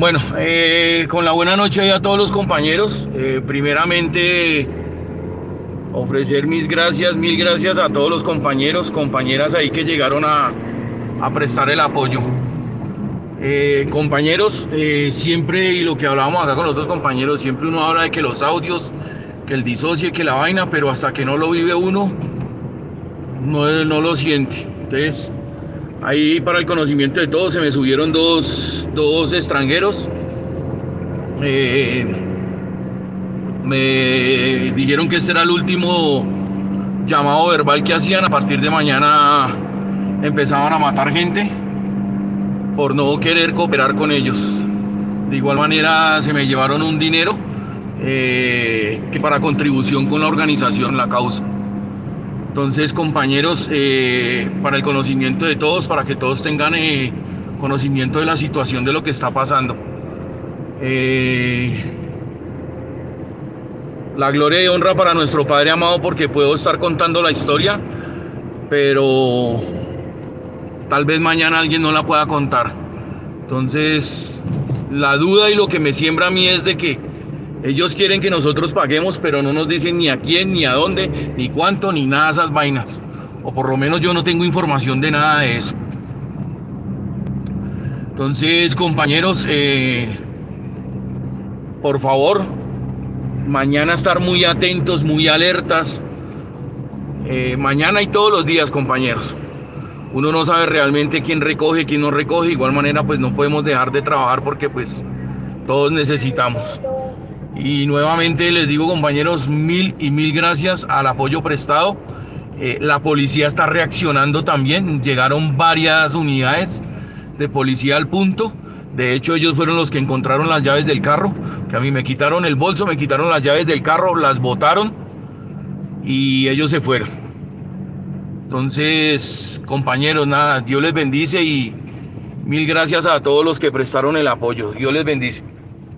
Bueno, con la buena noche ahí a todos los compañeros. Primeramente, ofrecer mis gracias, mil gracias a todos los compañeros, compañeras ahí que llegaron a prestar el apoyo. Compañeros, siempre, y lo que hablábamos acá con los otros compañeros, siempre uno habla de que los audios, que el disocie, que la vaina, pero hasta que no lo vive uno, no lo siente. Entonces, ahí para el conocimiento de todos, se me subieron dos extranjeros. Me dijeron que este era el último llamado verbal que hacían. A partir de mañana empezaban a matar gente por no querer cooperar con ellos. De igual manera se me llevaron un dinero que para contribución con la organización, la causa. Entonces, compañeros, para el conocimiento de todos, para que todos tengan conocimiento de la situación de lo que está pasando. La gloria y honra para nuestro Padre amado, porque puedo estar contando la historia, pero tal vez mañana alguien no la pueda contar. Entonces, la duda y lo que me siembra a mí es de que ellos quieren que nosotros paguemos, pero no nos dicen ni a quién, ni a dónde, ni cuánto, ni nada de esas vainas. O por lo menos yo no tengo información de nada de eso. Entonces, compañeros, por favor, mañana estar muy atentos, muy alertas. Mañana y todos los días, compañeros. Uno no sabe realmente quién recoge, quién no recoge. De igual manera, pues no podemos dejar de trabajar porque pues todos necesitamos. Y nuevamente les digo, compañeros, mil y mil gracias al apoyo prestado. La policía está reaccionando también. Llegaron varias unidades de policía al punto. De hecho, ellos fueron los que encontraron las llaves del carro, que a mí me quitaron el bolso, me quitaron las llaves del carro, las botaron y ellos se fueron. Entonces, compañeros, nada, Dios les bendice y mil gracias a todos los que prestaron el apoyo. Dios les bendice.